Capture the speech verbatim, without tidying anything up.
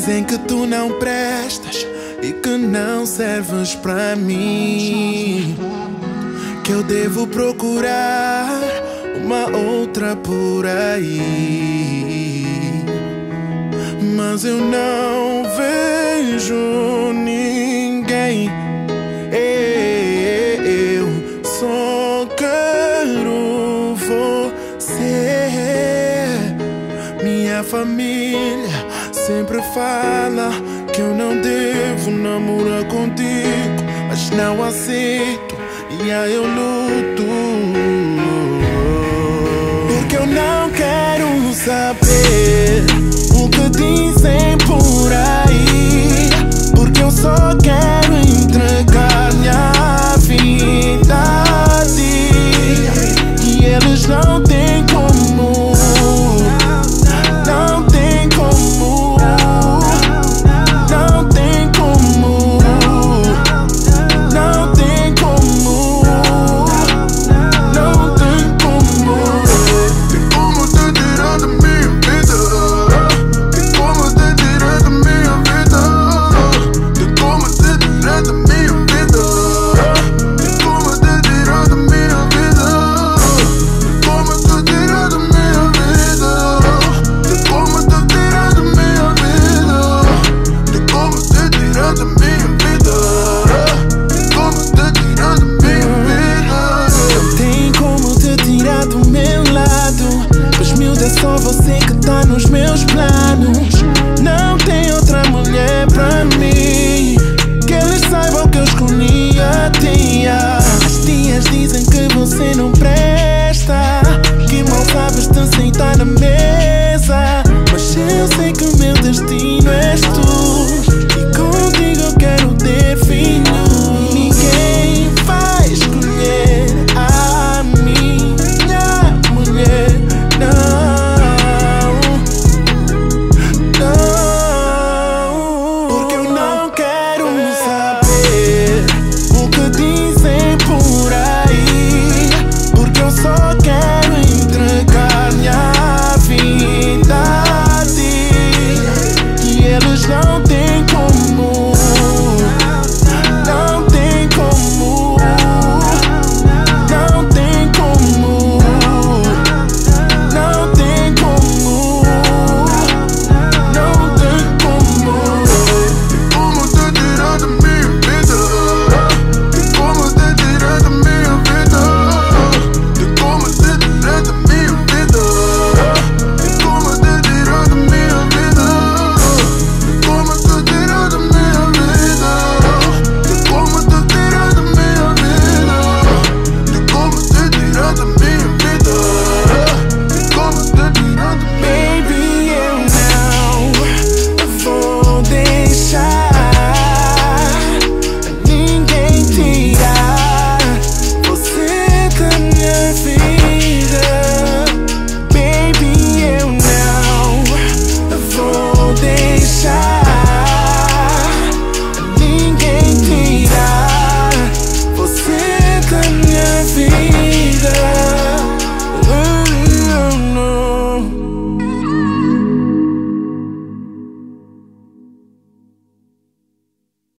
Dizem que tu não prestas e que não serves pra mim, que eu devo procurar uma outra por aí. Mas eu não vejo ninguém. Eu só quero você. Minha família sempre fala que eu não devo namorar contigo, mas não aceito e aí eu luto, porque eu não quero saber o que dizem